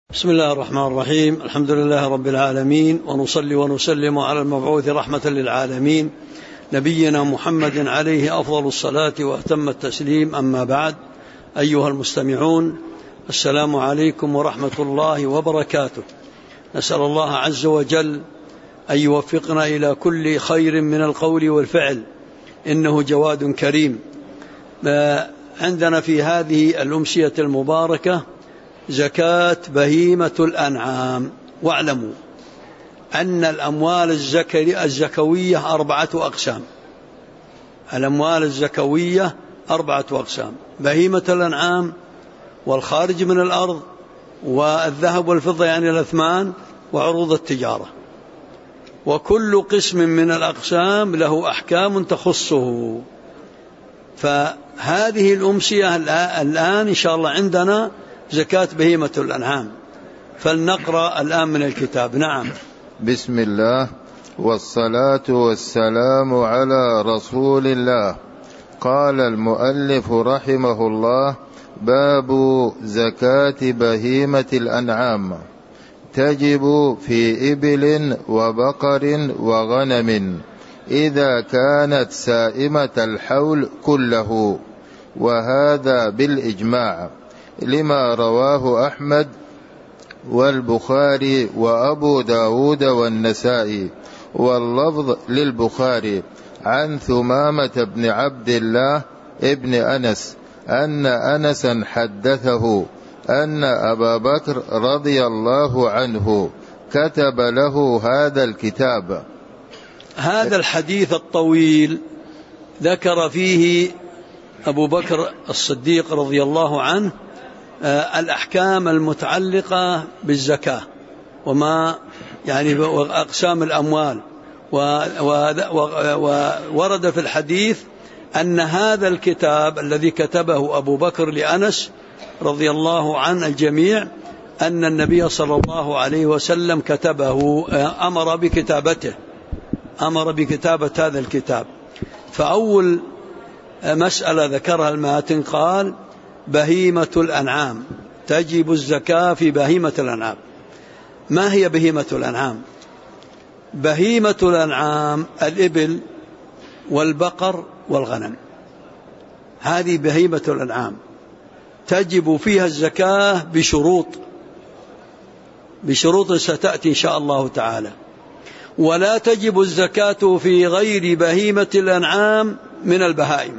بسم الله الرحمن الرحيم. الحمد لله رب العالمين، ونصلي ونسلم على المبعوث رحمة للعالمين نبينا محمد عليه أفضل الصلاة وأتم التسليم. أما بعد، أيها المستمعون، السلام عليكم ورحمة الله وبركاته. نسأل الله عز وجل أن يوفقنا إلى كل خير من القول والفعل، إنه جواد كريم. عندنا في هذه الأمسية المباركة زكاة بهيمة الأنعام. واعلموا أن الأموال الزكوية 4 أقسام. الأموال الزكوية 4 أقسام: بهيمة الأنعام، والخارج من الأرض، والذهب والفضة يعني الأثمان، وعروض التجارة. وكل قسم من الأقسام له أحكام تخصه. فهذه الأمسية الآن إن شاء الله عندنا زكاة بهيمة الأنعام، فلنقرأ الآن من الكتاب. نعم. بسم الله والصلاة والسلام على رسول الله. قال المؤلف رحمه الله: باب زكاة بهيمة الأنعام. تجب في إبل وبقر وغنم إذا كانت سائمة الحول كله، وهذا بالإجماع، لما رواه أحمد والبخاري وأبو داود والنسائي، واللفظ للبخاري عن ثمامة بن عبد الله ابن أنس أن أنسا حدثه أن أبا بكر رضي الله عنه كتب له هذا الكتاب. هذا الحديث الطويل ذكر فيه أبو بكر الصديق رضي الله عنه الأحكام المتعلقة بالزكاة، وما يعني وأقسام الأموال. وورد في الحديث أن هذا الكتاب الذي كتبه أبو بكر لأنس رضي الله عن الجميع، أن النبي صلى الله عليه وسلم كتبه، أمر بكتابة هذا الكتاب. فأول مسألة ذكرها الماتن قال: بهيمة الأنعام، تجب الزكاة في بهيمة الأنعام. ما هي بهيمة الأنعام؟ بهيمة الأنعام الإبل والبقر والغنم، هذه بهيمة الأنعام، تجب فيها الزكاة بشروط ستأتي إن شاء الله تعالى. ولا تجب الزكاة في غير بهيمة الأنعام من البهائم،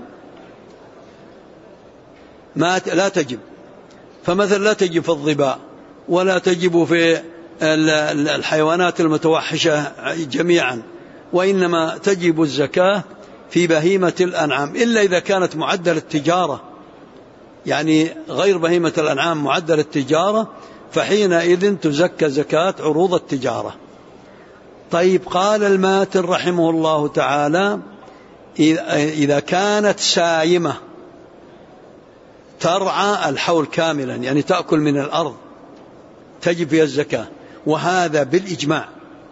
لا تجب. فمثلا لا تجب في الظباء، ولا تجب في الحيوانات المتوحشة جميعا، وإنما تجب الزكاة في بهيمة الأنعام، إلا إذا كانت معدل التجارة، يعني غير بهيمة الأنعام معدل التجارة، فحينئذ تزكى زكاة عروض التجارة. طيب، قال الماتن رحمه الله تعالى: إذا كانت سائمة ترعى الحول كاملا، يعني تأكل من الأرض، تجب فيها الزكاة، وهذا بالإجماع.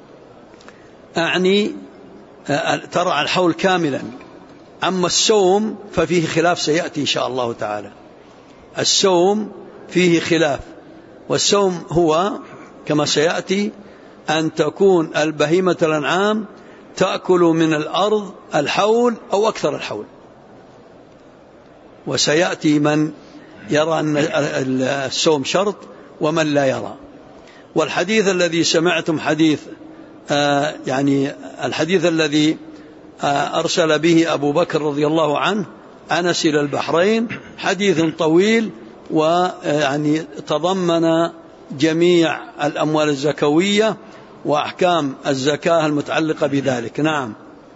أعني ترعى الحول كاملا. أما السوم ففيه خلاف سيأتي إن شاء الله تعالى. السوم فيه خلاف، والسوم هو كما سيأتي أن تكون البهيمة الأنعام تأكل من الأرض الحول أو أكثر الحول. وسيأتي من يرى أن الصوم شرط ومن لا يرى. والحديث الذي سمعتم حديث يعني الحديث الذي أرسل به أبو بكر رضي الله عنه أنس إلى البحرين، حديث طويل، ويعني تضمن جميع الأموال الزكوية وأحكام الزكاة المتعلقة بذلك. نعم.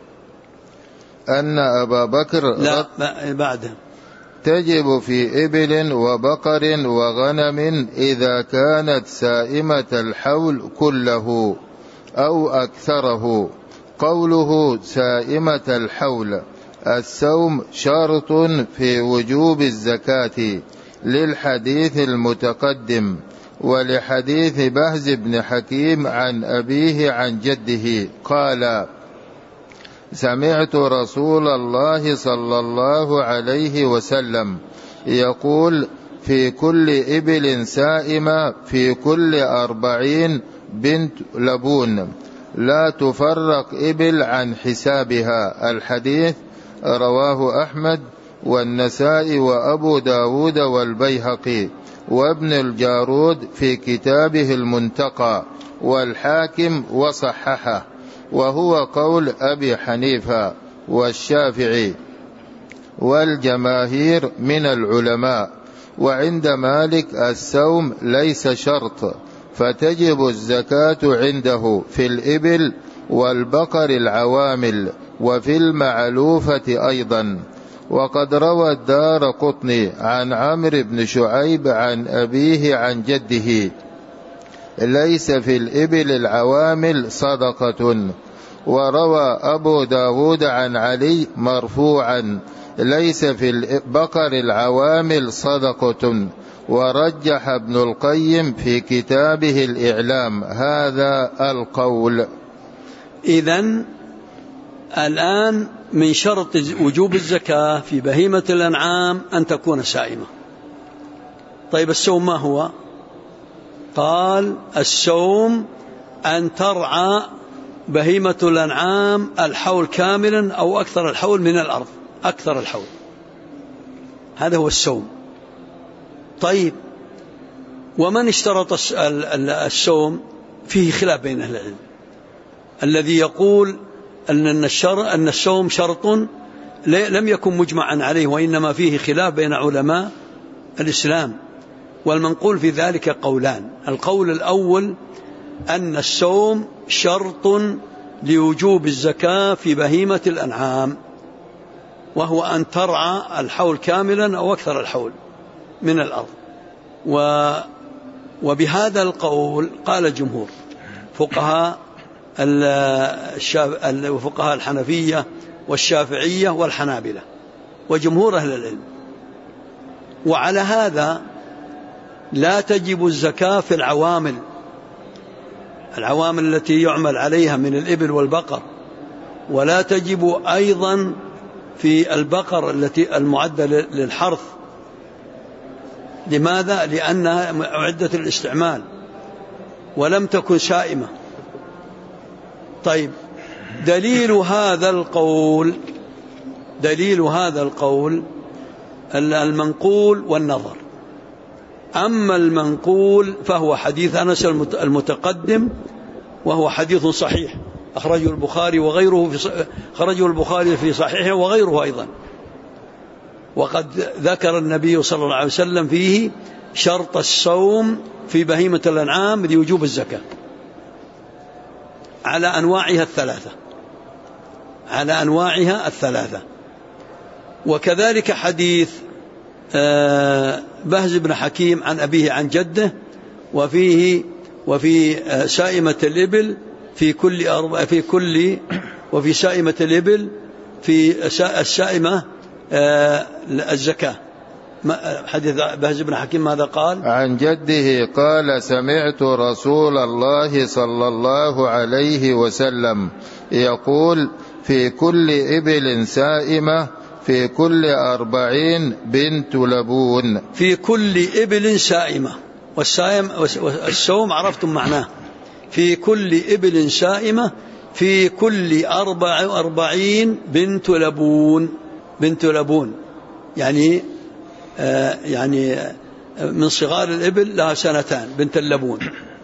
أن أبا بكر بعده: تجب في إبل وبقر وغنم إذا كانت سائمة الحول كله أو أكثره. قوله سائمة الحول، السوم شرط في وجوب الزكاة للحديث المتقدم، ولحديث بهز بن حكيم عن أبيه عن جده قال: سمعت رسول الله صلى الله عليه وسلم يقول: في كل إبل سائمة في كل 40 بنت لبون، لا تفرق إبل عن حسابها. الحديث رواه أحمد والنسائي وأبو داود والبيهقي وابن الجارود في كتابه المنتقى، والحاكم وصححه، وهو قول أبي حنيفة والشافعي والجماهير من العلماء. وعند مالك السوم ليس شرط، فتجب الزكاة عنده في الإبل والبقر العوامل وفي المعلوفة أيضا. وقد روى الدارقطني عن عمرو بن شعيب عن أبيه عن جده ليس في الإبل العوامل صدقة. وروى أبو داود عن علي مرفوعا ليس في البقر العوامل صدقة. ورجح ابن القيم في كتابه الإعلام هذا القول. إذن الآن من شرط وجوب الزكاة في بهيمة الأنعام أن تكون سائمة. طيب السوم ما هو؟ قال السوم أن ترعى بهيمة الأنعام الحول كاملا أو أكثر الحول من الأرض، أكثر الحول، هذا هو السوم. طيب ومن اشترط السوم؟ فيه خلاف بين أهل العلم. الذي يقول أن السوم شرط لم يكن مجمعا عليه، وإنما فيه خلاف بين علماء الإسلام، والمنقول في ذلك قولان. القول الأول أن السوم شرط لوجوب الزكاة في بهيمة الأنعام، وهو أن ترعى الحول كاملا أو أكثر الحول من الأرض. وبهذا القول قال جمهور فقهاء الحنفية والشافعية والحنابلة وجمهور أهل العلم. وعلى هذا لا تجب الزكاة في العوامل التي يعمل عليها من الإبل والبقر، ولا تجب أيضا في البقر التي المعدة للحرث. لماذا؟ لأنها معدة الاستعمال ولم تكن سائمة. طيب دليل هذا القول المنقول والنظر. أما المنقول فهو حديث أنس المتقدم، وهو حديث صحيح أخرجه البخاري وغيره في صحيحه وغيره أيضا. وقد ذكر النبي صلى الله عليه وسلم فيه شرط الصوم في بهيمة الأنعام لوجوب الزكاة على أنواعها الثلاثة. وكذلك حديث بهز بن حكيم عن أبيه عن جده، وفي سائمة الإبل وفي سائمة الإبل في السائمة الزكاة. حديث بهز بن حكيم ماذا قال؟ عن جده قال سمعت رسول الله صلى الله عليه وسلم يقول في كل إبل سائمة في كل 40 بنت لبون. في كل إبل سائمة، والسوم عرفتم معناه. في كل إبل سائمة في كل 40 بنت لبون، يعني من صغار الإبل لها 2 بنت اللبون.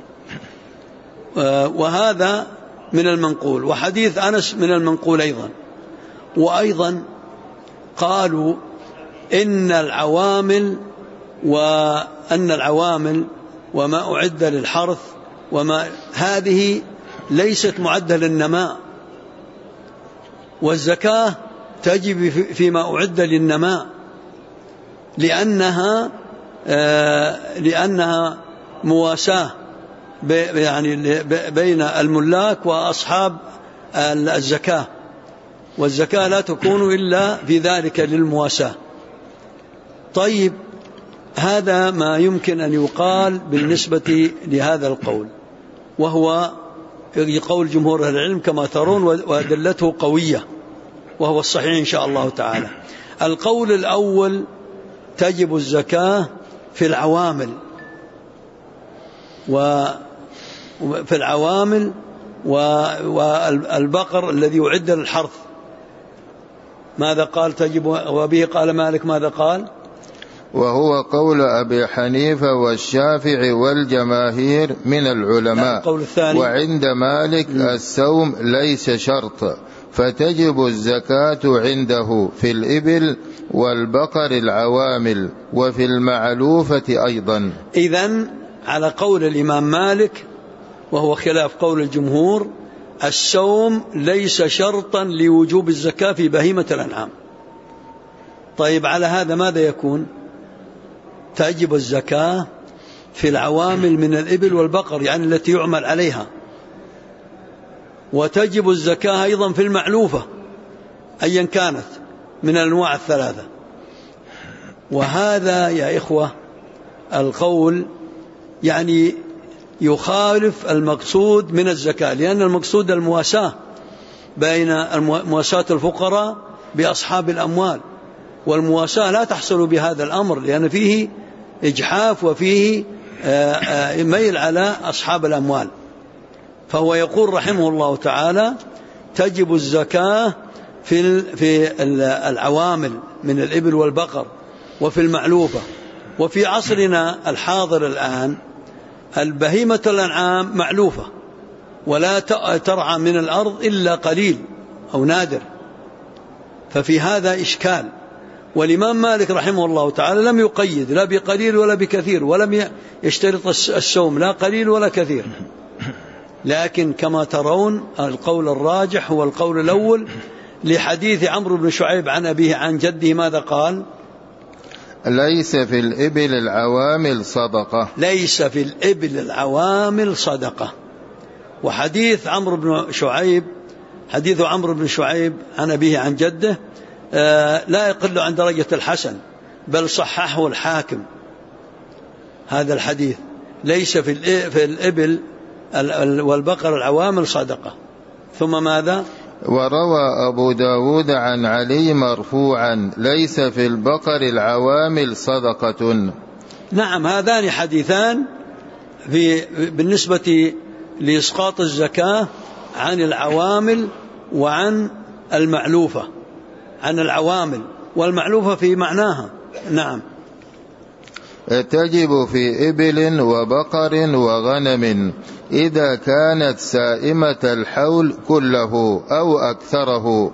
وهذا من المنقول. وحديث أنس من المنقول أيضا. وأيضا قالوا إن العوامل وما أعد للحرث هذه ليست معدة للنماء، والزكاة تجب فيما أعد للنماء، لأنها مواساة بين الملاك وأصحاب الزكاة، والزكاة لا تكون إلا في ذلك للمواساة. طيب هذا ما يمكن أن يقال بالنسبة لهذا القول، وهو قول جمهور أهل العلم كما ترون، وأدلته قوية، وهو الصحيح إن شاء الله تعالى. القول الأول تجب الزكاة في العوامل والبقر الذي يعد للحرث ماذا قال تجب؟ وبه قال مالك ماذا قال؟ وهو قول أبي حنيفة والشافعي والجماهير من العلماء. القول الثاني وعند مالك السوم ليس شرط، فتجب الزكاة عنده في الإبل والبقر العوامل وفي المعلوفة أيضا. إذن على قول الإمام مالك وهو خلاف قول الجمهور السوم ليس شرطا لوجوب الزكاة في بهيمة الأنعام. طيب على هذا ماذا يكون؟ تجب الزكاة في العوامل من الإبل والبقر يعني التي يعمل عليها، وتجب الزكاة أيضا في المعلوفة أيا كانت من الأنواع الثلاثة. وهذا يا إخوة القول يعني يخالف المقصود من الزكاة، لأن المقصود المواساة بين مواساة الفقراء بأصحاب الأموال، والمواساة لا تحصل بهذا الأمر لأن فيه إجحاف وفيه ميل على أصحاب الأموال. فهو يقول رحمه الله تعالى تجب الزكاة في العوامل من الإبل والبقر وفي المعلوفة. وفي عصرنا الحاضر الآن البهيمة الأنعام معلوفة ولا ترعى من الأرض إلا قليل أو نادر، ففي هذا إشكال. والإمام مالك رحمه الله تعالى لم يقيد لا بقليل ولا بكثير، ولم يشترط السوم لا قليل ولا كثير، لكن كما ترون القول الراجح هو القول الأول لحديث عمرو بن شعيب عن أبيه عن جده ماذا قال؟ ليس في الإبل العوامل صدقة. ليس في الإبل العوامل صدقة. وحديث عمرو بن شعيب حديث عمرو بن شعيب عن أبيه عن جده لا يقل عن درجة الحسن، بل صححه الحاكم هذا الحديث ليس في الإبل والبقر العوامل صدقة. ثم ماذا؟ وروى أبو داود عن علي مرفوعا ليس في البقر العوامل صدقة. نعم هذان حديثان بالنسبة لإسقاط الزكاة عن العوامل وعن المعلوفة، عن العوامل والمعلوفة في معناها. نعم تجب في إبل وبقر وغنم إذا كانت سائمة الحول كله أو أكثره،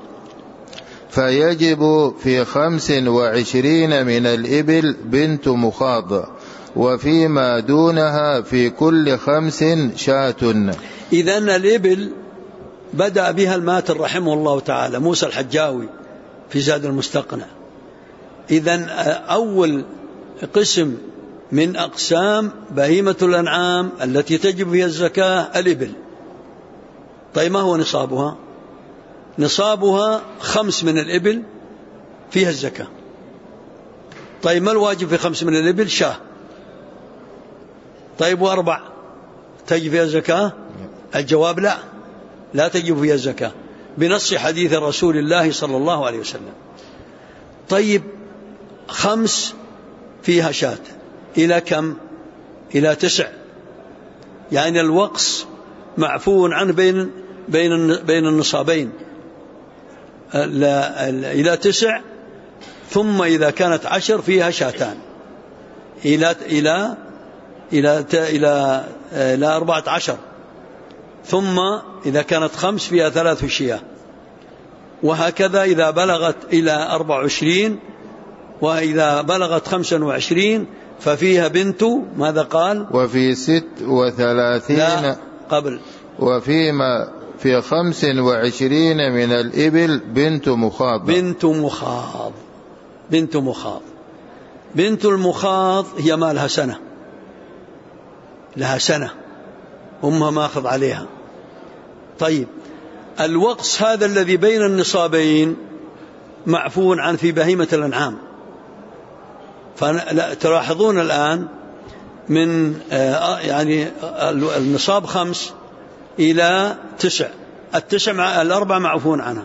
فيجب في 25 من الإبل بنت مخاض، وفيما دونها في كل 5 شاة. إذن الإبل بدأ بها الماتر رحمه الله تعالى موسى الحجاوي في زاد المستقنع. إذن أول قسم من أقسام بهيمة الأنعام التي تجب فيها الزكاة الإبل. طيب ما هو نصابها؟ نصابها 5 من الإبل فيها الزكاة. طيب ما الواجب في 5 من الإبل؟ شاة. طيب 4 تجب فيها الزكاة؟ الجواب لا تجب فيها الزكاة بنص حديث رسول الله صلى الله عليه وسلم. طيب 5 فيها شاة إلى كم؟ إلى 9، يعني الوقص معفو عنه بين النصابين إلى 9. ثم إذا كانت 10 فيها شاتان إلى 14. ثم إذا كانت 5 فيها 3 شياه، وهكذا إذا بلغت إلى 24. وإذا بلغت 25 ففيها بنت ماذا قال؟ وفي 36 لا قبل. وفيما في 25 من الإبل بنت مخاض. بنت المخاض هي ما لها سنة، لها سنة أمها ماخذ عليها. طيب الوقص هذا الذي بين النصابين معفو عن في بهيمة الأنعام. فتلاحظون الآن من يعني النصاب 5 إلى 9، 4 معفون عنها،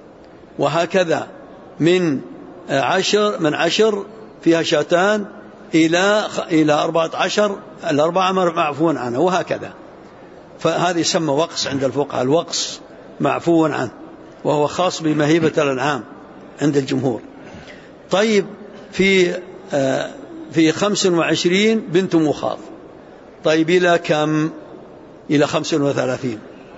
وهكذا من 10 فيها شاتان إلى 14 الأربعة معفو عنه، وهكذا. فهذا يسمى وقص عند الفقهاء، الوقص معفو عنه، وهو خاص بمهيبة الأنعام عند الجمهور. طيب في 25 بنت مخاض. طيب إلى كم؟ إلى 35.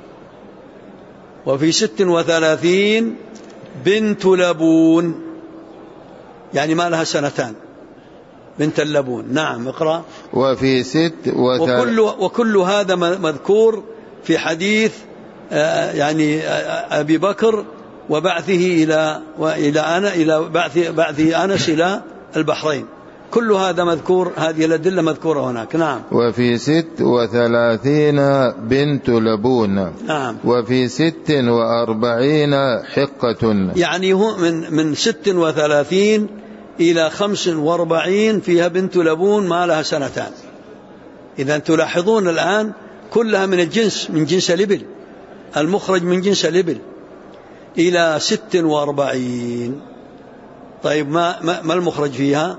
وفي 36 بنت لبون، يعني ما لها سنتان، بنت اللبون. نعم اقرأ. وفي وكل هذا مذكور في حديث يعني أبي بكر وبعثه إلى بعث أنس إلى البحرين، كل هذا مذكور، هذه الأدلة مذكورة هناك. نعم. وفي 36 بنت لبون. نعم. وفي 46 حقة، يعني هو من 36 إلى 45 فيها بنت لبون ما لها سنتان. إذا تلاحظون الآن كلها من الجنس، من جنس الإبل، المخرج من جنس الإبل إلى 46. طيب ما المخرج فيها؟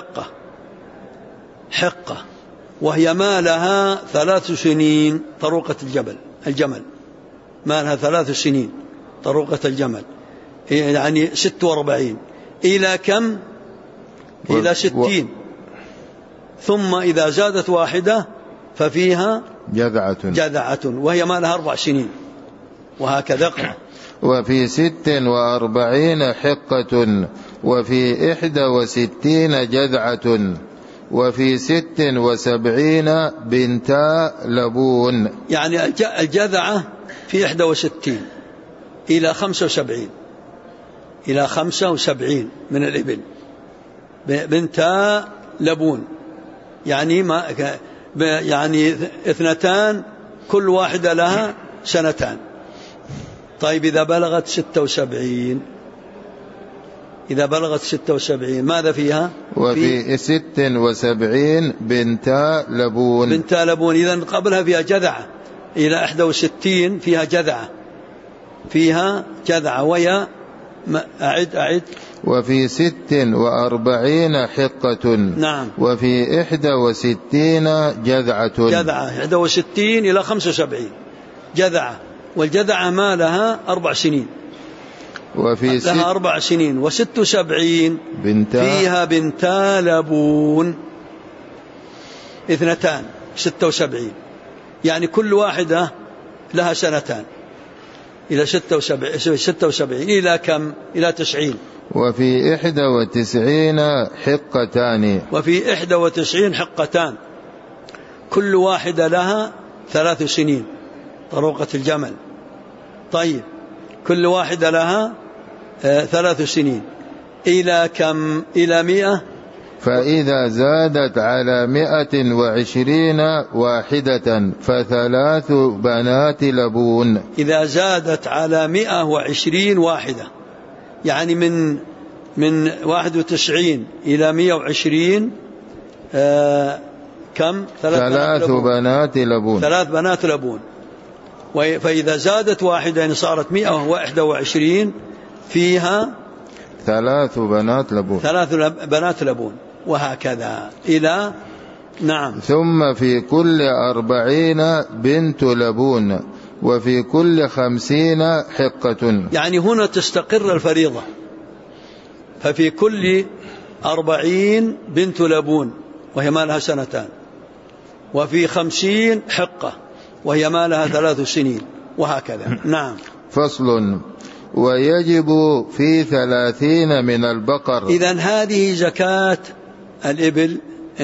حقة، وهي ما لها 3 سنين طروقة الجمل، ما لها 3 سنين طروقة الجمل، يعني 46. إلى كم؟ إلى 60. ثم إذا زادت واحدة ففيها جذعة، وهي ما لها 4 سنين، وهكذا. وفي 46 حقة، وفي 61 جذعة، وفي 76 بنتا لبون. يعني الجذعة في 61 إلى 75، إلى 75 من الإبل بنتا لبون، يعني يعني 2 كل واحدة لها 2 سنين. طيب إذا بلغت 76، إذا بلغت 76 ماذا فيها؟ وفي 76 بنتا لبون. إذن قبلها فيها جذعة، إلى 61 فيها جذعة وهي أعد. وفي 46 حقة. نعم. وفي 61 جذعة. 61 إلى 75 جذعة، والجذعة ما لها 4 سنين، لها 4 سنين. و76 فيها بنتا لبون 2، 76، يعني كل واحدة لها 2 سنين إلى 76. إلى كم؟ إلى 90. وفي 91 حقتان. وفي 91 حقتان، كل واحدة لها 3 سنين طروقة الجمل. طيب كل واحدة لها 3 سنين. إلى كم؟ إلى 100. فإذا زادت على 120 واحدة ف3 بنات لبون. إذا زادت على 120 واحدة، يعني من 91 إلى 120 كم؟ 3 بنات لبون. 3 بنات لبون. فإذا زادت واحدة يعني صارت 121 فيها 3 بنات لبون. 3 بنات لبون، وهكذا إلى. نعم. ثم في كل 40 بنت لبون، وفي كل 50 حقة. يعني هنا تستقر الفريضة، ففي كل 40 بنت لبون وهي ما لها 2 سنين، وفي 50 حقة وهي ما لها 3 سنين، وهكذا. نعم. فصل. ويجب في 30 من البقر. إذن هذه زكاة الإبل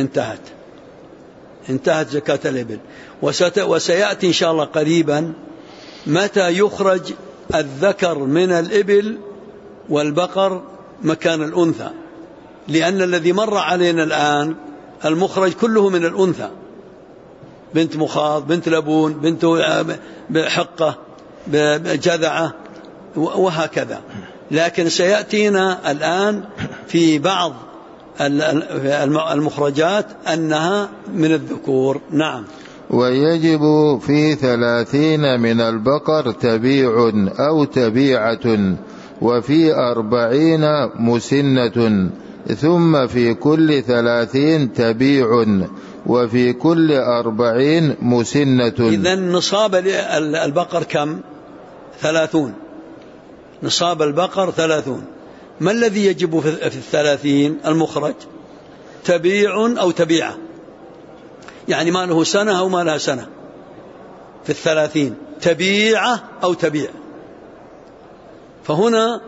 انتهت زكاة الإبل، وسيأتي إن شاء الله قريبا متى يخرج الذكر من الإبل والبقر مكان الأنثى، لأن الذي مر علينا الآن المخرج كله من الأنثى، بنت مخاض، بنت لبون، بنت حقة، جذعة، وهكذا. لكن سيأتينا الآن في بعض المخرجات أنها من الذكور. نعم. ويجب في 30 من البقر تبيع أو تبيعة، وفي 40 مسنة ثم في كل 30 تبيع وفي كل 40 مسنة. إذن نصاب البقر كم؟ 30. نصاب البقر 30. ما الذي يجب في 30 المخرج؟ تبيع أو تبيعة، يعني ما له سنة أو ما لها سنة. في 30 تبيعة أو تبيع. فهنا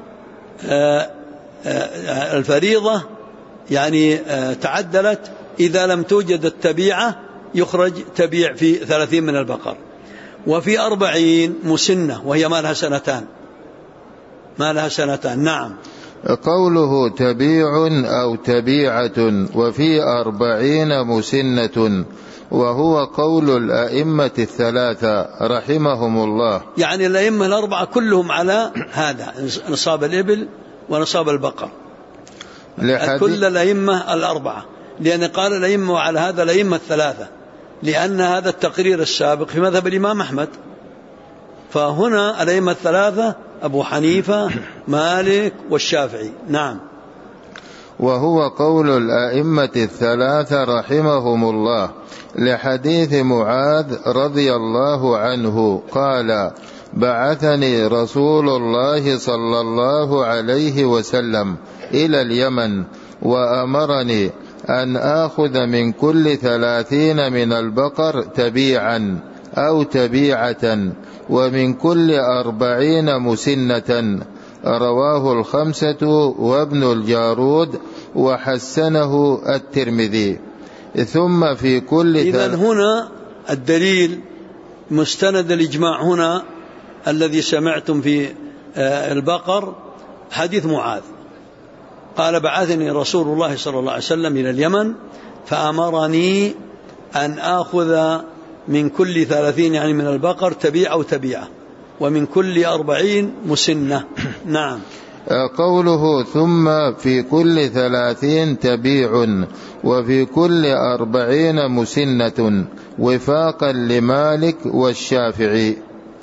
الفريضة يعني تعدلت. إذا لم توجد التبيعة يخرج تبيع في 30 من البقر. وفي 40 مسنة وهي ما لها سنتان. ما لها سنتان. نعم. قوله تبيع أو تبيعة وفي 40 مسنة وهو قول الأئمة الثلاثة رحمهم الله. يعني الأئمة الأربعة كلهم على هذا، نصاب الإبل ونصاب البقر، كل الأئمة الأربعة، لأن قال الأئمة على هذا الأئمة الثلاثة، لأن هذا التقرير السابق في مذهب الإمام أحمد. فهنا الأئمة الثلاثة أبو حنيفة مالك والشافعي. نعم. وهو قول الأئمة الثلاثة رحمهم الله لحديث معاذ رضي الله عنه قال: بعثني رسول الله صلى الله عليه وسلم إلى اليمن وأمرني أن آخذ من كل 30 من البقر تبيعا أو تبيعة ومن كل 40 مسنة. رواه الخمسة وابن الجارود وحسنه الترمذي. ثم في كل إذن هنا الدليل مستند الإجماع هنا الذي سمعتم في البقر حديث معاذ قال: بعثني رسول الله صلى الله عليه وسلم إلى اليمن فأمرني أن آخذ من كل 30 يعني من البقر تبيع أو تبيعة ومن كل 40 مسنة. نعم. قوله ثم في كل 30 تبيع وفي كل 40 مسنة وفاقا لمالك والشافعي.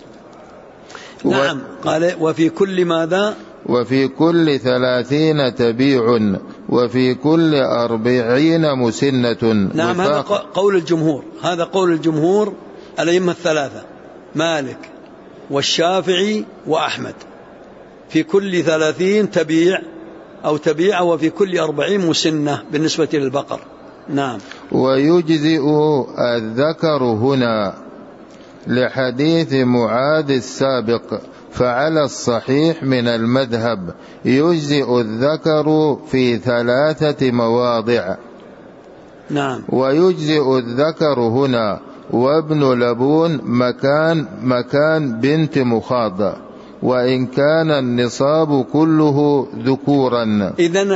نعم. قال وفي كل ماذا؟ وفي كل 30 تبيع وفي كل 40 مسنة. نعم. هذا قول الجمهور، هذا قول الجمهور الأئمة الثلاثة مالك والشافعي وأحمد. في كل 30 تبيع أو تبيع وفي كل 40 مسنة بالنسبة للبقر. نعم. ويجزئ الذكر هنا لحديث معاذ السابق، فعلى الصحيح من المذهب يجزئ الذكر في 3 مواضع. نعم. ويجزئ الذكر هنا وابن لبون مكان بنت مخاض وإن كان النصاب كله ذكورا. إذن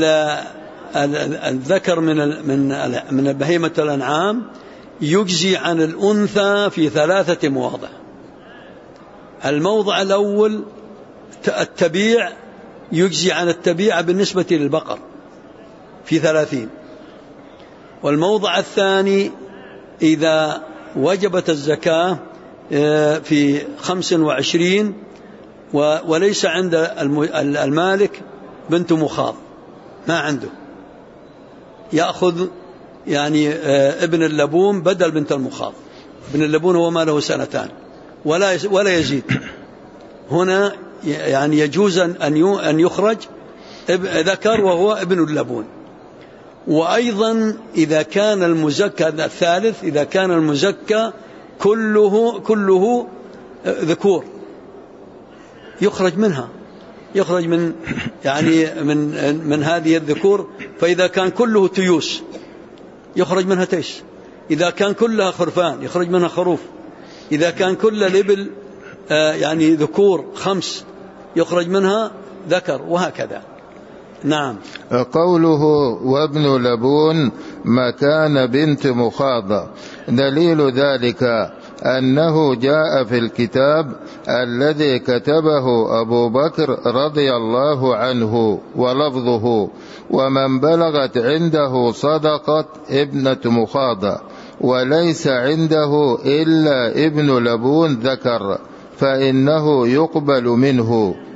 الذكر من بهيمة الأنعام يجزي عن الأنثى في 3 مواضع. الموضع الأول التبيع يجزي عن التبيع بالنسبة للبقر في 30، والموضع الثاني إذا وجبت الزكاة في 25 وليس عند المالك بنت مخاض، ما عنده، يأخذ يعني ابن اللبون بدل بنت المخاض. ابن اللبون هو ما له 2 سنين ولا يزيد. هنا يعني يجوز أن يخرج ذكر وهو ابن اللبون. وأيضا إذا كان المزكى الثالث، إذا كان المزكى كله ذكور يخرج منها، يخرج من يعني من هذه الذكور. فإذا كان كله تيوس يخرج منها تيس، إذا كان كلها خرفان يخرج منها خروف، إذا كان كل الإبل يعني ذكور 5 يخرج منها ذكر، وهكذا. نعم. قوله وابن لبون مكان بنت مخاض دليل ذلك أنه جاء في الكتاب الذي كتبه أبو بكر رضي الله عنه ولفظه: ومن بلغت عنده صدقة ابنة مخاض وليس عنده إلا ابن لبون ذكر فإنه يقبل منه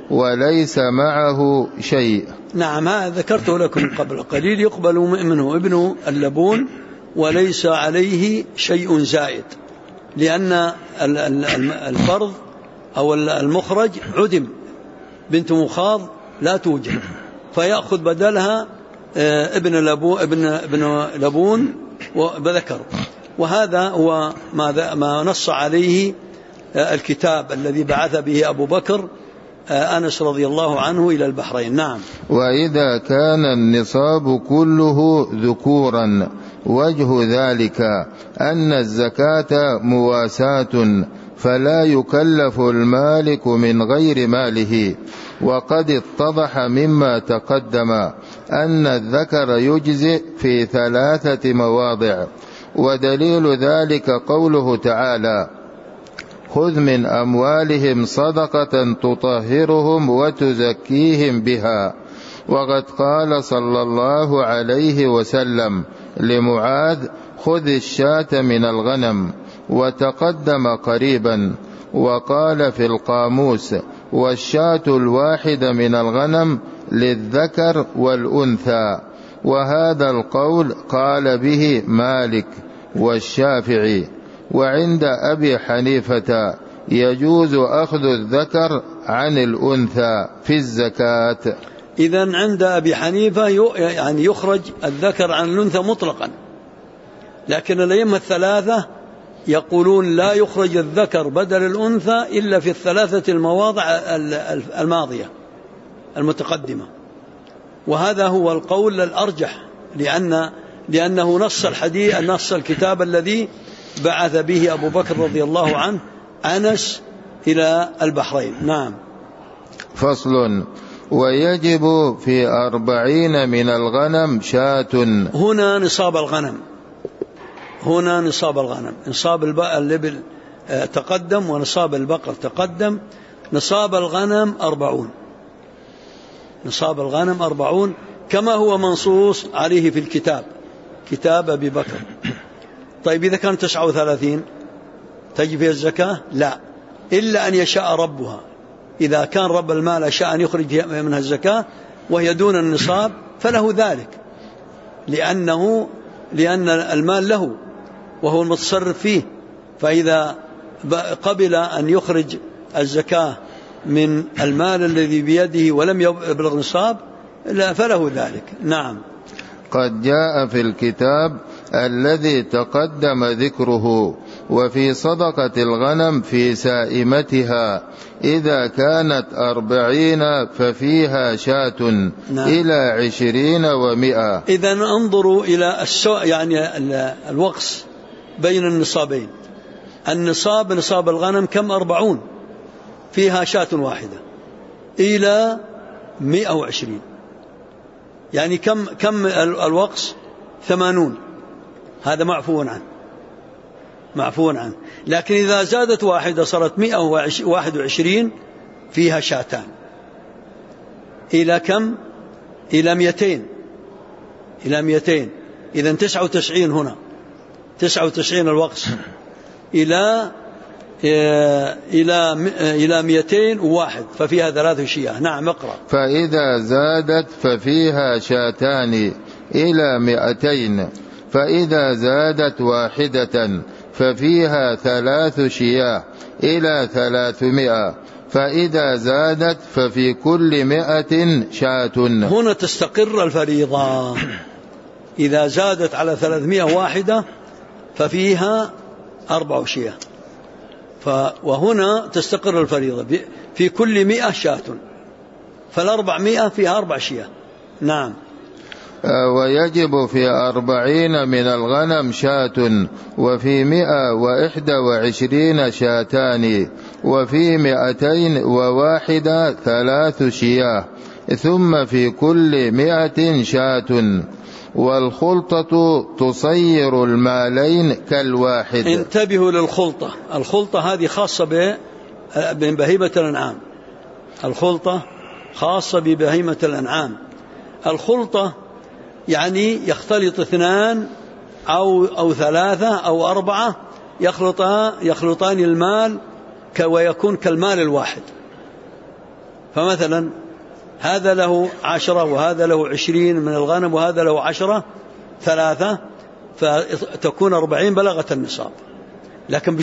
وليس معه شيء. نعم، هذا ذكرته لكم قبل قليل، يقبل منه ابن اللبون وليس عليه شيء زائد، لأن الفرض أو المخرج عدم، بنت مخاض لا توجد، فيأخذ بدلها ابن لبون وذكر. وهذا هو ما نص عليه الكتاب الذي بعث به أبو بكر أنس رضي الله عنه إلى البحرين. نعم. وإذا كان النصاب كله ذكورا وجه ذلك أن الزكاة مواساة، فلا يكلف المالك من غير ماله. وقد اتضح مما تقدم أن الذكر يجزئ في 3 مواضع، ودليل ذلك قوله تعالى: خذ من أموالهم صدقة تطهرهم وتزكيهم بها. وقد قال صلى الله عليه وسلم لمعاذ: خذ الشاة من الغنم، وتقدم قريبا. وقال في القاموس: والشاة الواحدة من الغنم للذكر والأنثى. وهذا القول قال به مالك والشافعي. وعند أبي حنيفة يجوز أخذ الذكر عن الأنثى في الزكاة. إذن عند أبي حنيفة يعني يخرج الذكر عن الأنثى مطلقا، لكن الأئمة الثلاثة يقولون لا يخرج الذكر بدل الأنثى إلا في 3 المواضع الماضية المتقدمة. وهذا هو القول الأرجح، لأنه نص الحديث، نص الكتاب الذي بعث به أبو بكر رضي الله عنه أنس إلى البحرين. نعم. فصل: ويجب في 40 من الغنم شاة. هنا نصاب الغنم، نصاب الإبل تقدم، ونصاب البقر تقدم. نصاب الغنم 40، نصاب الغنم 40 كما هو منصوص عليه في الكتاب، كتاب أبي بكر. طيب إذا كان 39 تجب فيها الزكاة؟ لا، إلا أن يشاء ربها. إذا كان رب المال شاء أن يخرج منها الزكاة وهي دون النصاب فله ذلك، لأن المال له وهو المتصرف فيه. فإذا قبل أن يخرج الزكاة من المال الذي بيده ولم يبلغ نصاب فله ذلك. نعم. قد جاء في الكتاب الذي تقدم ذكره: وفي صدقة الغنم في سائمتها إذا كانت 40 ففيها شاة. نعم. إلى 20 و100. إذن انظروا إلى يعني الوقص بين النصابين. النصاب نصاب الغنم كم؟ 40 فيها شاة واحدة إلى 120، يعني كم الوقص؟ 80. هذا معفو عنه. لكن إذا زادت واحدة صارت 121 فيها شاتان. إلى كم؟ إلى 200. إذن 99 هنا، 99 الوقص إلى 201 ففيها 3 شياه. نعم. اقرأ. فإذا زادت ففيها شاتان إلى 200، فإذا زادت واحدة ففيها 3 شياه إلى 300، فإذا زادت ففي كل 100 شاة. هنا تستقر الفريضة. إذا زادت على 300 واحدة ففيها 4 شياه، وهنا تستقر الفريضة في كل 100 شاة، فال400 فيها 4 شياه. نعم. ويجب في 40 من الغنم شاة، وفي 121 شاتان، وفي 201 3 شياه، ثم في كل 100 شاة. والخلطة تصير المالين كالواحد. انتبهوا للخلطة. الخلطة هذه خاصة ببهيمة الأنعام. الخلطة خاصة ببهيمة الأنعام. الخلطة يعني يختلط 2 أو 3 أو 4 يخلطان المال ويكون كالمال الواحد. فمثلا هذا له 10 وهذا له 20 من الغنم وهذا له 10 3، فتكون 40 بلغت النصاب، لكن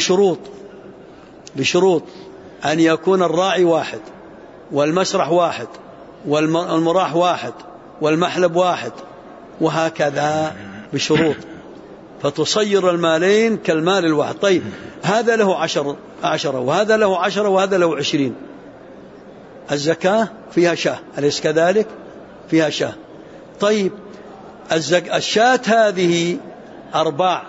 بشروط أن يكون الراعي واحد والمسرح واحد والمراح واحد والمحلب واحد، وهكذا بشروط، فتصير المالين كالمال الواحد. طيب هذا له 10 وهذا له 10 وهذا له 20، الزكاة فيها شاة، أليس كذلك؟ فيها شاة. طيب الشاة هذه أرباع،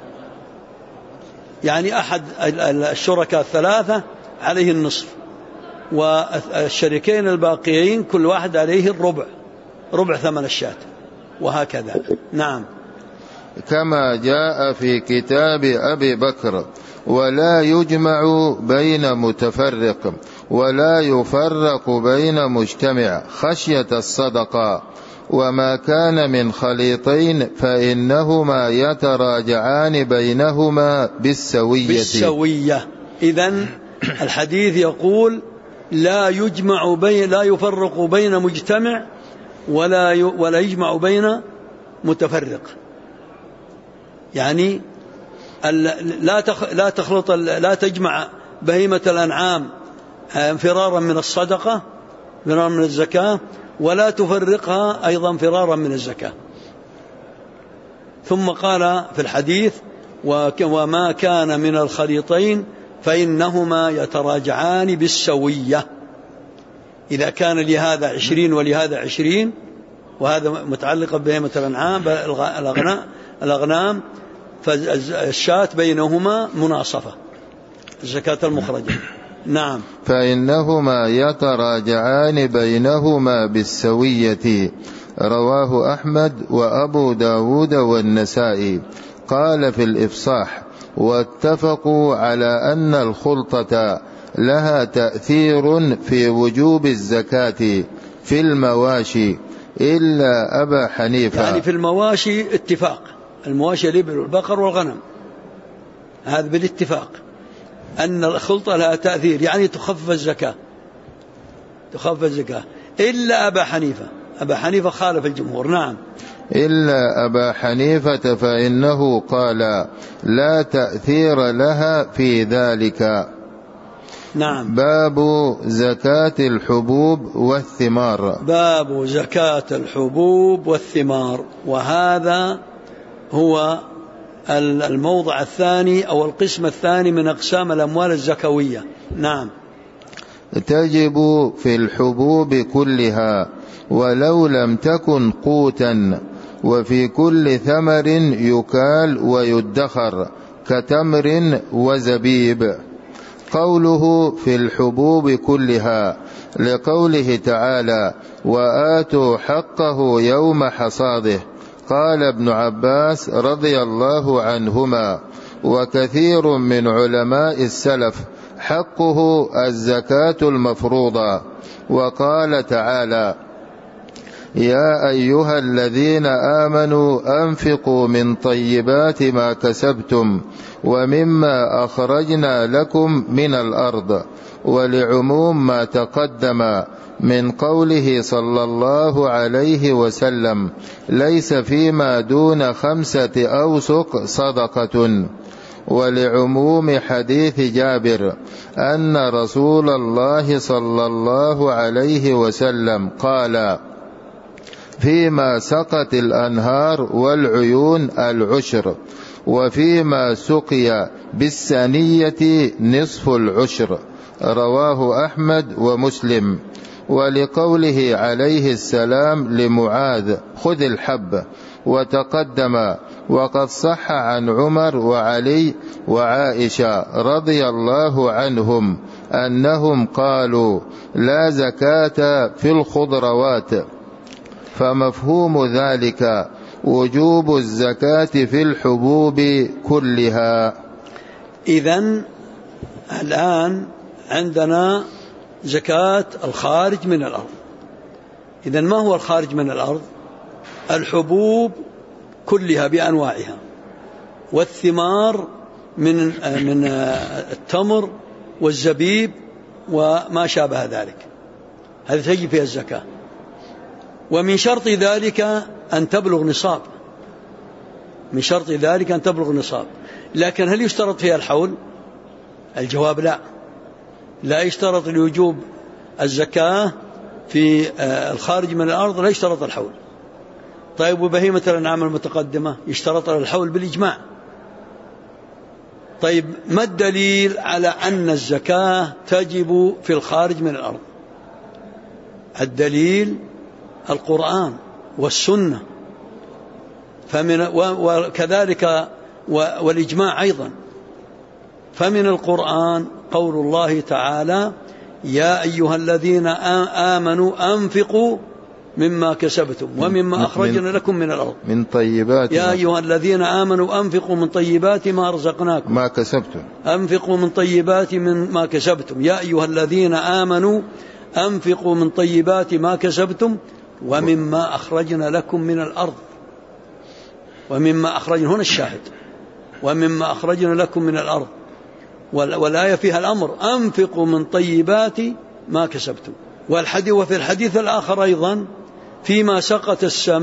يعني أحد الشركاء الثلاثة عليه النصف، والشريكين الباقيين كل واحد عليه ربع ثمن الشاة، وهكذا. نعم. كما جاء في كتاب أبي بكر: ولا يجمع بين متفرق ولا يفرق بين مجتمع خشية الصدقة، وما كان من خليطين فإنهما يتراجعان بينهما بالسوية. إذن الحديث يقول لا يفرق بين مجتمع ولا يجمع بين متفرق، يعني لا تجمع بهيمة الأنعام فرارا من الصدقة، فرارا من الزكاة، ولا تفرقها أيضا فرارا من الزكاة. ثم قال في الحديث: وما كان من الخليطين فإنهما يتراجعان بالسوية. إذا كان لهذا 20 ولهذا 20، وهذا متعلق بهيمة الأنعام الأغنام، فالشاة بينهما مناصفة، الزكاة المخرجة. نعم. فإنهما يتراجعان بينهما بالسوية. رواه أحمد وأبو داود والنسائي. قال في الإفصاح: واتفقوا على أن الخلطة لها تأثير في وجوب الزكاة في المواشي إلا أبا حنيفة. يعني في المواشي اتفاق، المواشي الإبل والبقر والغنم، هذا بالاتفاق أن الخلطة لها تأثير، يعني تخفف الزكاة إلا أبا حنيفة. أبا حنيفة خالف الجمهور. نعم. إلا أبا حنيفة فإنه قال لا تأثير لها في ذلك. نعم. باب زكاة الحبوب والثمار. باب زكاة الحبوب والثمار، وهذا هو الموضع الثاني أو القسم الثاني من أقسام الأموال الزكوية. نعم. تجب في الحبوب كلها ولو لم تكن قوتا، وفي كل ثمر يكال ويدخر كتمر وزبيب. قوله في الحبوب كلها لقوله تعالى: وآتوا حقه يوم حصاده. قال ابن عباس رضي الله عنهما وكثير من علماء السلف: حقه الزكاة المفروضة. وقال تعالى: يا أيها الذين آمنوا أنفقوا من طيبات ما كسبتم ومما أخرجنا لكم من الأرض. ولعموم ما تقدم من قوله صلى الله عليه وسلم: ليس فيما دون 5 أوسق صدقة. ولعموم حديث جابر أن رسول الله صلى الله عليه وسلم قال: فيما سقت الأنهار والعيون العشر، وفيما سقي بالسنية نصف العشر. رواه أحمد ومسلم. ولقوله عليه السلام لمعاذ: خذ الحب. وتقدم وقد صح عن عمر وعلي وعائشة رضي الله عنهم أنهم قالوا: لا زكاة في الخضروات. فمفهوم ذلك وجوب الزكاة في الحبوب كلها. إذن الآن عندنا زكاة الخارج من الأرض. إذن ما هو الخارج من الأرض؟ الحبوب كلها بأنواعها، والثمار من التمر والزبيب وما شابه ذلك. هذه تجب فيها الزكاة. ومن شرط ذلك أن تبلغ نصاب، من شرط ذلك أن تبلغ نصاب. لكن هل يشترط فيها الحول؟ الجواب لا، لا يشترط لوجوب الزكاة في الخارج من الأرض، لا يشترط الحول. طيب وبهيمة الأنعام المتقدمة يشترط الحول بالإجماع. طيب ما الدليل على أن الزكاة تجب في الخارج من الأرض؟ الدليل القرآن والسنة، وكذلك والإجماع أيضا. فمن القرآن قول الله تعالى: يا أيها الذين آمنوا أنفقوا مما كسبتم ومما أخرجنا لكم من الأرض من طيبات يا أيها الذين آمنوا أنفقوا من طيبات ما رزقناكم ما كسبتم أنفقوا من طيبات ما كسبتم يا أيها الذين آمنوا أنفقوا من طيبات ما كسبتم ومما أخرجنا لكم من الأرض. ومما أخرجنا هنا الشاهد، ومما أخرجنا لكم من الأرض، والآية فيها الأمر: أنفقوا من طيبات ما كسبتم. وفي الحديث الآخر أيضا: فيما سقط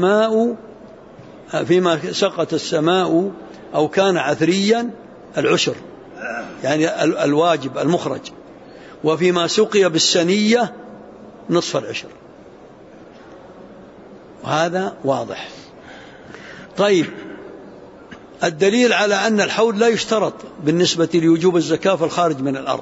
السماء أو كان عثريا العشر، يعني الواجب المخرج، وفيما سقي بالسنية نصف العشر. وهذا واضح. طيب الدليل على أن الحول لا يشترط بالنسبة لوجوب الزكاة في الخارج من الأرض،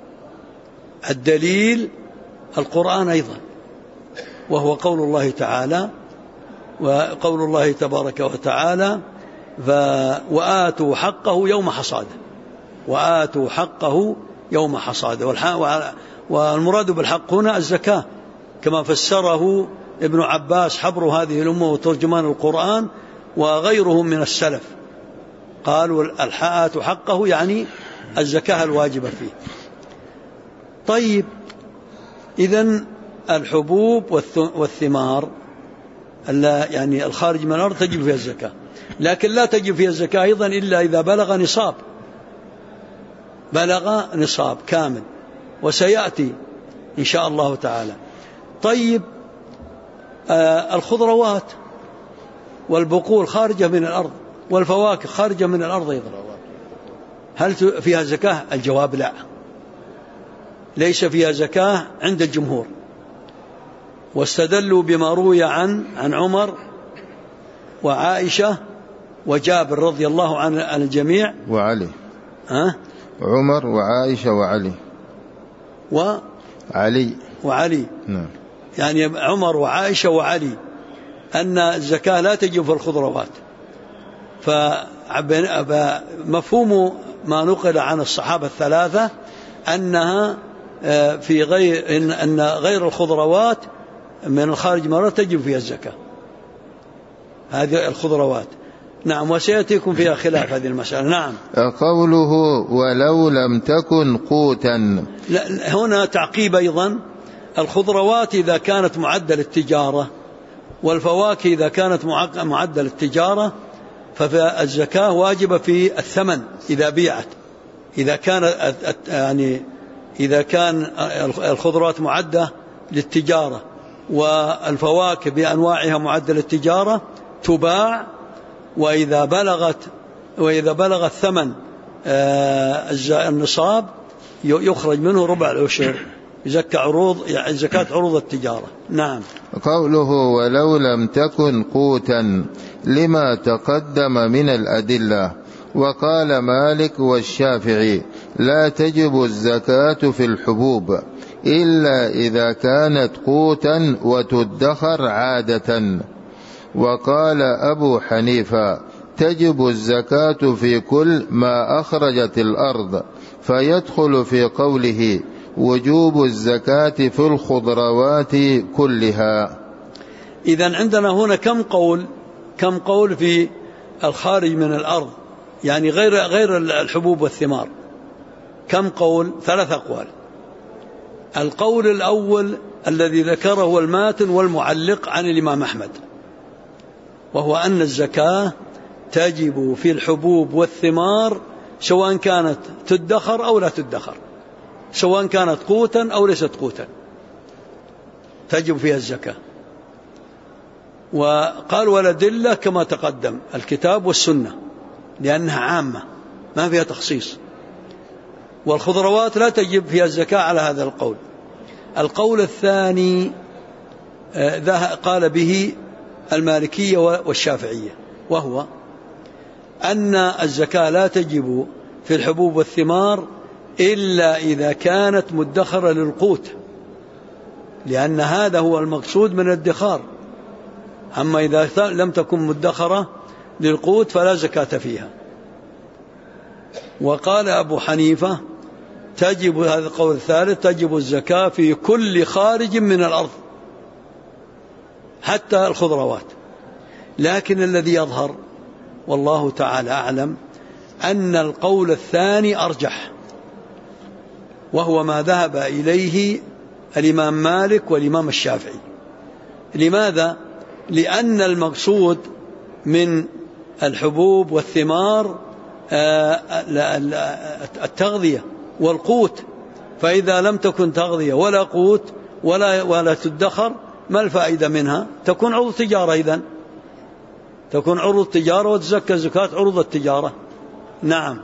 الدليل القرآن أيضا، وهو قول الله تعالى، وقول الله تبارك وتعالى: وآتوا حقه يوم حصاده، وآتوا حقه يوم حصاده. والمراد بالحق هنا الزكاة، كما فسره ابن عباس حبر هذه الأمة وترجمان القرآن وغيرهم من السلف، قالوا آتوا حقه يعني الزكاة الواجبة فيه. طيب إذن الحبوب والثمار يعني الخارج من الأرض تجب فيها الزكاة، لكن لا تجب فيها الزكاة أيضا إلا إذا بلغ نصاب كامل، وسيأتي إن شاء الله تعالى. طيب الخضروات والبقول خارجة من الأرض، والفواكه خارجة من الأرض أيضا، هل فيها زكاة؟ الجواب لا، ليس فيها زكاة عند الجمهور. واستدلوا بما روي عن عمر وعائشة وجابر رضي الله عن الجميع وعلي. عمر وعائشة وعلي نعم. يعني عمر وعائشة وعلي أن الزكاة لا تجب في الخضروات. فمفهوم ما نقل عن الصحابة الثلاثة أنها أن غير الخضروات من الخارج مرة تجب فيها الزكاة، هذه الخضروات. نعم، وسيأتيكم فيها خلاف هذه المسألة. نعم. قوله ولو لم تكن قوتا، هنا تعقيب أيضا: الخضروات إذا كانت معدة للتجارة، والفواكه إذا كانت معدة للتجارة، فالزكاة واجبة في الثمن إذا بيعت. إذا كان الخضروات معدة للتجارة والفواكه بأنواعها معدة للتجارة تباع، وإذا بلغ الثمن النصاب يخرج منه ربع العشر، زكاة عروض التجارة. نعم. قوله ولو لم تكن قوتا لما تقدم من الأدلة. وقال مالك والشافعي: لا تجب الزكاة في الحبوب إلا إذا كانت قوتا وتدخر عادة. وقال أبو حنيفة: تجب الزكاة في كل ما أخرجت الأرض، فيدخل في قوله وجوب الزكاة في الخضروات كلها. إذن عندنا هنا كم قول في الخارج من الأرض، يعني غير الحبوب والثمار، كم قول؟ 3 أقوال. القول الأول الذي ذكره الماتن والمعلق عن الإمام أحمد، وهو أن الزكاة تجب في الحبوب والثمار سواء كانت تدخر أو لا تدخر، سواء كانت قوتا أو ليست قوتا. تجب فيها الزكاة. وقال والأدلة كما تقدم الكتاب والسنة لأنها عامة ما فيها تخصيص. والخضروات لا تجب فيها الزكاة على هذا القول. القول الثاني قال به المالكية والشافعية، وهو أن الزكاة لا تجب في الحبوب والثمار إلا إذا كانت مدخرة للقوت، لأن هذا هو المقصود من الادخار. أما إذا لم تكن مدخرة للقوت فلا زكاة فيها. وقال أبو حنيفة تجب، هذا القول الثالث، تجب الزكاة في كل خارج من الأرض حتى الخضروات. لكن الذي يظهر والله تعالى أعلم أن القول الثاني أرجح، وهو ما ذهب إليه الإمام مالك والإمام الشافعي. لماذا؟ لأن المقصود من الحبوب والثمار التغذية والقوت، فإذا لم تكن تغذية ولا قوت ولا تدخر ما الفائدة منها؟ تكون عروض تجارة. إذن تكون عروض تجارة وتزكى زكاة عروض التجارة. نعم.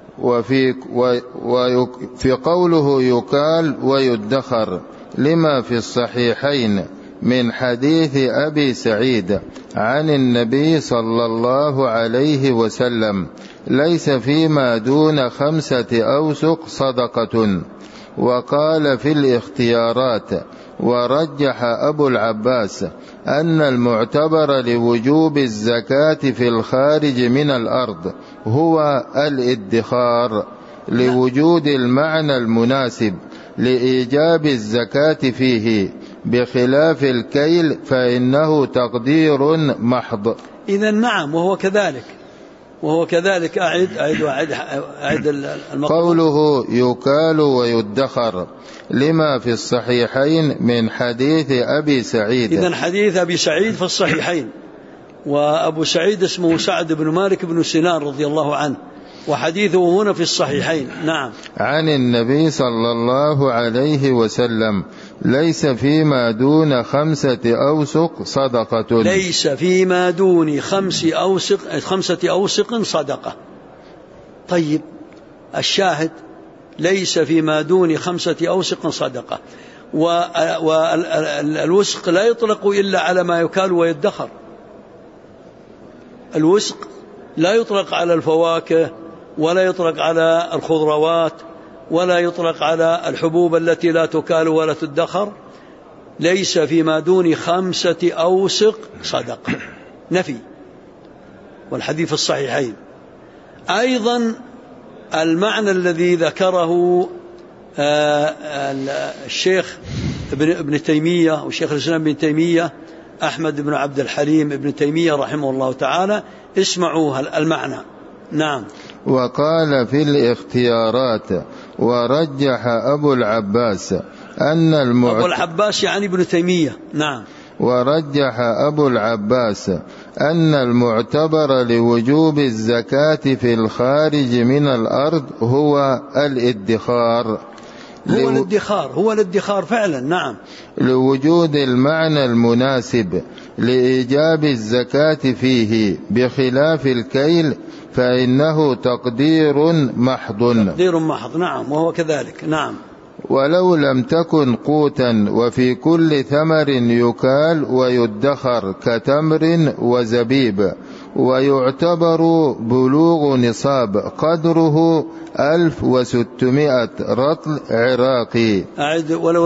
وفي قوله يكال ويدخر لما في الصحيحين من حديث أبي سعيد عن النبي صلى الله عليه وسلم ليس فيما دون 5 أوسق صدقة. وقال في الاختيارات ورجح أبو العباس أن المعتبر لوجوب الزكاة في الخارج من الأرض هو الادخار لوجود المعنى المناسب لإيجاب الزكاة فيه، بخلاف الكيل فإنه تقدير محض. إذن نعم، وهو كذلك أعد قوله يكال ويدخر لما في الصحيحين من حديث أبي سعيد. إذن حديث أبي سعيد في الصحيحين، وأبو سعيد اسمه سعد بن مالك بن سنان رضي الله عنه، وحديثه هنا في الصحيحين. نعم. عن النبي صلى الله عليه وسلم ليس فيما دون 5 أوسق صدقة. ليس فيما دون 5 أوسق صدقة. طيب الشاهد ليس فيما دون 5 أوسق صدقة. والوسق لا يطلق إلا على ما يكال ويدخر. الوسق لا يطلق على الفواكه ولا يطلق على الخضروات ولا يطلق على الحبوب التي لا تكال ولا تدخر. ليس فيما دون 5 أوسق صدقة، نفي، والحديث الصحيحين. أيضا المعنى الذي ذكره الشيخ ابن تيمية وشيخ الإسلام ابن تيمية أحمد بن عبد الحليم ابن تيمية رحمه الله تعالى، اسمعوا المعنى. نعم. وقال في الاختيارات ورجح أبو العباس أن أبو العباس يعني ابن تيمية. نعم. ورجح أبو العباس أن المعتبر لوجوب الزكاة في الخارج من الأرض هو الادخار. هو الادخار فعلا. نعم. لوجود المعنى المناسب لإيجاب الزكاة فيه، بخلاف الكيل فإنه تقدير محض. نعم، وهو كذلك. نعم. ولو لم تكن قوتا وفي كل ثمر يكال ويدخر كتمر وزبيب، ويعتبر بلوغ نصاب قدره 1600 رطل عراقي. أعد. ولو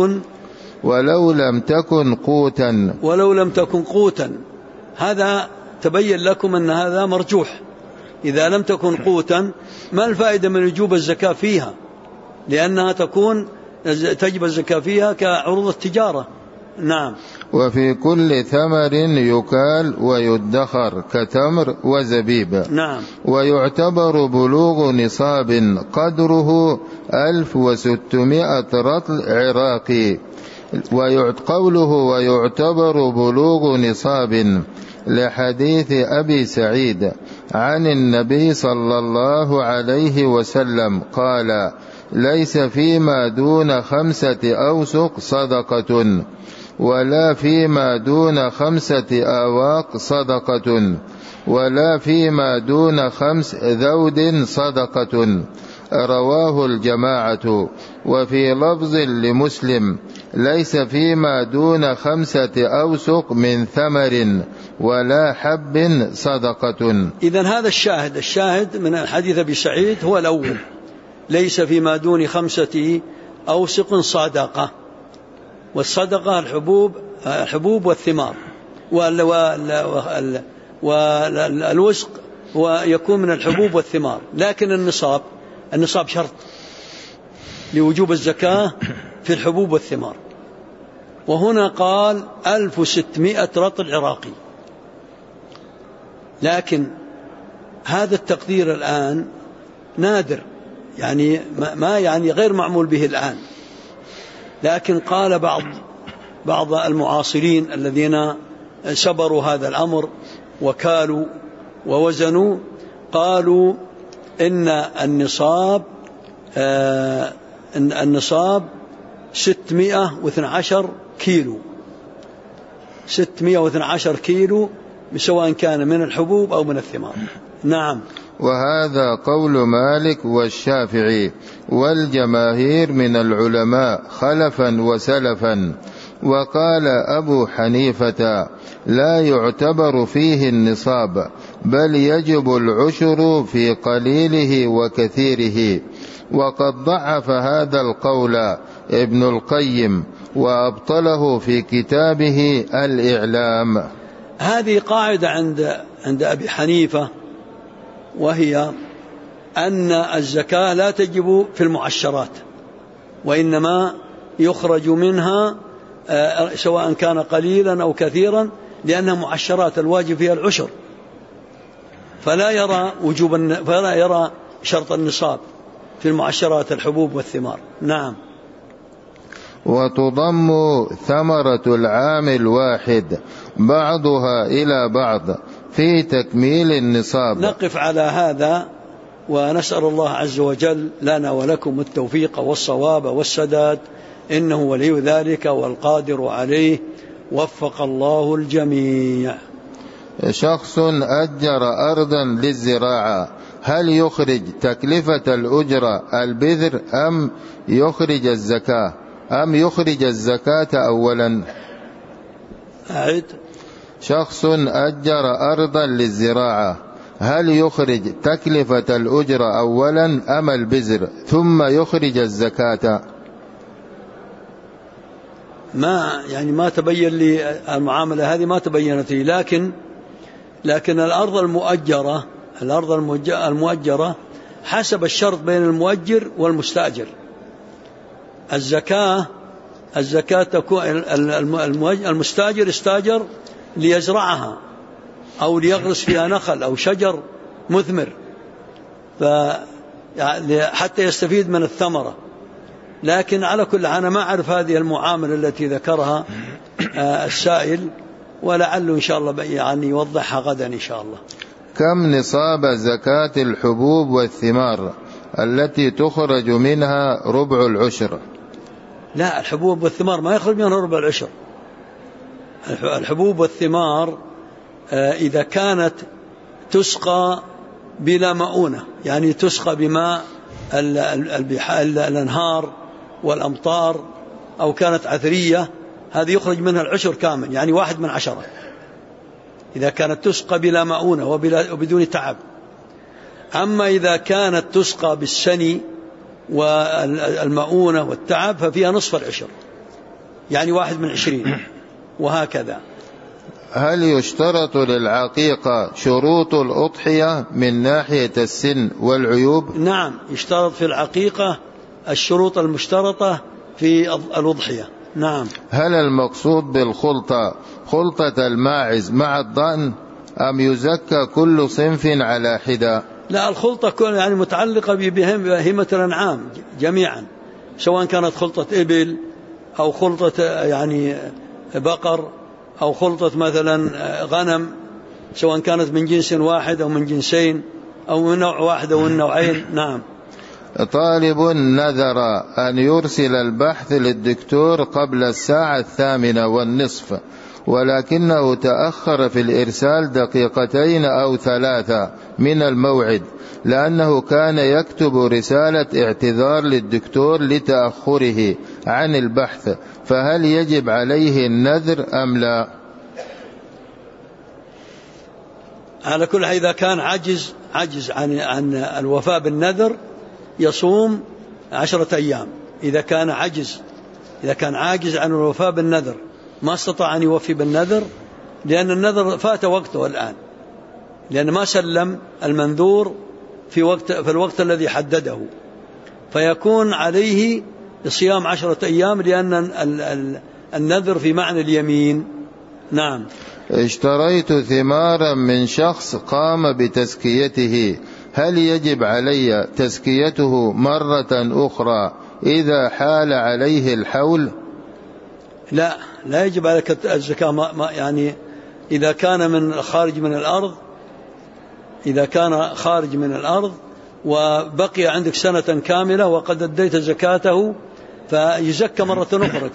لم تكن قوتا. هذا تبين لكم أن هذا مرجوح. إذا لم تكن قوتا ما الفائدة من وجوب الزكاة فيها؟ لأنها تجب الزكاة فيها كعروض التجارة. نعم. وفي كل ثمر يكال ويدخر كتمر وزبيب. نعم. ويعتبر بلوغ نصاب قدره 1600 رطل عراقي. قوله ويعتبر بلوغ نصاب لحديث أبي سعيد عن النبي صلى الله عليه وسلم قال ليس فيما دون 5 أوسق صدقة. ولا فيما دون 5 آواق صدقة، ولا فيما دون 5 ذود صدقة. رواه الجماعة. وفي لفظ لمسلم: ليس فيما دون 5 أوسق من ثمر ولا حب صدقة. إذن هذا الشاهد من الحديث أبي سعيد هو الأول: ليس فيما دون 5 أوسق صدقة. والصدقة الحبوب والثمار، والوسق ويكون من الحبوب والثمار. لكن النصاب شرط لوجوب الزكاة في الحبوب والثمار. وهنا قال 1600 رطل عراقي. لكن هذا التقدير الآن نادر، يعني ما يعني غير معمول به الآن. لكن قال بعض المعاصرين الذين سبروا هذا الأمر وكالوا ووزنوا، قالوا إن النصاب 612 كيلو، 612 كيلو، سواء كان من الحبوب أو من الثمار. نعم. وهذا قول مالك والشافعي والجماهير من العلماء خلفا وسلفا. وقال أبو حنيفة: لا يعتبر فيه النصاب، بل يجب العشر في قليله وكثيره. وقد ضعف هذا القول ابن القيم وأبطله في كتابه الإعلام. هذه قاعدة عند أبي حنيفة، وهي أن الزكاة لا تجب في المعشرات، وإنما يخرج منها سواء كان قليلا أو كثيرا، لأنها معشرات الواجب فيها العشر، فلا يرى شرط النصاب في المعشرات الحبوب والثمار. نعم. وتضم ثمرة العام الواحد بعضها إلى بعض في تكميل النصاب. نقف على هذا، ونسأل الله عز وجل لنا ولكم التوفيق والصواب والسداد، إنه ولي ذلك والقادر عليه، وفق الله الجميع. شخص أجر أرضا للزراعة، هل يخرج تكلفة الأجرة البذر أم يخرج الزكاة، أم يخرج الزكاة أولا؟ أعد. شخص أجر أرضا للزراعة، هل يخرج تكلفة الأجرة أولا أم البذر ثم يخرج الزكاة؟ ما تبين لي المعاملة هذه، ما تبينت لي. لكن الأرض المؤجرة حسب الشرط بين المؤجر والمستأجر. الزكاة تكون المستأجر استاجر ليزرعها أو ليغرس فيها نخل أو شجر مثمر حتى يستفيد من الثمرة. لكن على كل حال أنا ما أعرف هذه المعاملة التي ذكرها السائل، ولعل إن شاء الله يعني يوضحها غدا إن شاء الله. كم نصاب زكاة الحبوب والثمار التي تخرج منها ربع العشر؟ لا، الحبوب والثمار ما يخرج منها ربع العشر. الحبوب والثمار إذا كانت تسقى بلا مؤونة، يعني تسقى بماء الأنهار والأمطار، أو كانت عثرية، هذه يخرج منها العشر كامل، يعني 1/10 إذا كانت تسقى بلا مؤونة وبدون تعب. أما إذا كانت تسقى بالسني والمؤونة والتعب ففيها نصف العشر، يعني 1/20، وهكذا. هل يشترط للعقيقة شروط الأضحية من ناحية السن والعيوب؟ نعم، يشترط في العقيقة الشروط المشترطة في الأضحية. نعم. هل المقصود بالخلطة خلطة الماعز مع الضأن، أم يزكى كل صنف على حدة؟ لا، الخلطة يعني متعلقة ببهيمة الأنعام جميعا، سواء كانت خلطة إبل أو خلطة يعني بقر أو خلطة مثلا غنم، سواء كانت من جنس واحد أو من جنسين أو من نوع واحد أو من نوعين. نعم. طالب نذر أن يرسل البحث للدكتور قبل 8:08 ولكنه تأخر في الإرسال 2 أو 3 من الموعد، لأنه كان يكتب رسالة اعتذار للدكتور لتأخره عن البحث، فهل يجب عليه النذر أم لا؟ على كل حال إذا كان عجز عن الوفاء بالنذر يصوم 10 أيام. إذا كان عاجز عن الوفاء بالنذر، ما استطاع أن يوفي بالنذر، لأن النذر فات وقته الآن، لأن ما سلم المنذور في الوقت الذي حدده، فيكون عليه صيام 10 أيام، لأن النذر في معنى اليمين. نعم. اشتريت ثمارا من شخص قام بتزكيته، هل يجب علي تزكيته مرة أخرى إذا حال عليه الحول؟ لا يجب عليك الزكاة. يعني إذا كان خارج من الأرض وبقي عندك سنة كاملة وقد أديت زكاته فيزكى مرة أخرى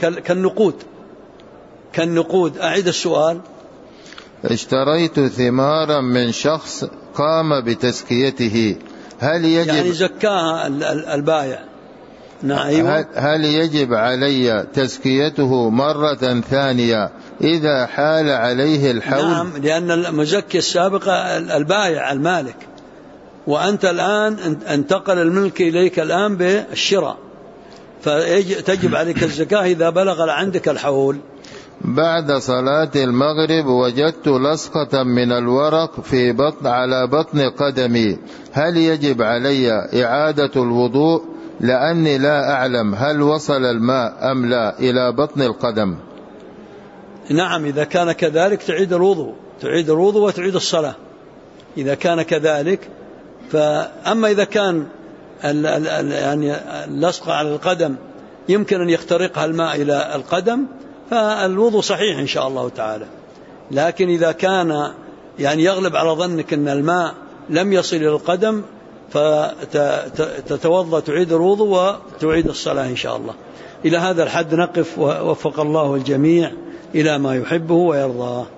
كالنقود. أعيد السؤال. اشتريت ثمارا من شخص قام بتزكيته، هل يجب يعني زكاها البائع؟ نعم. أيوة. هل يجب علي تزكيته مرة ثانية إذا حال عليه الحول؟ نعم، لأن المزكي السابق البائع المالك، وأنت الآن انتقل الملك إليك الآن بالشراء، فتجب عليك الزكاة إذا بلغ عندك الحول. بعد صلاة المغرب وجدت لصقة من الورق على بطن قدمي، هل يجب علي إعادة الوضوء؟ لأني لا أعلم هل وصل الماء أم لا إلى بطن القدم. نعم، إذا كان كذلك تعيد الوضوء وتعيد الصلاة إذا كان كذلك. فأما إذا كان يعني اللصق على القدم يمكن أن يخترقها الماء إلى القدم فالوضوء صحيح إن شاء الله تعالى. لكن إذا كان يعني يغلب على ظنك أن الماء لم يصل إلى القدم فتتوضأ، تعيد الوضوء وتعيد الصلاة إن شاء الله. إلى هذا الحد نقف، ووفق الله الجميع إلى ما يحبه ويرضاه.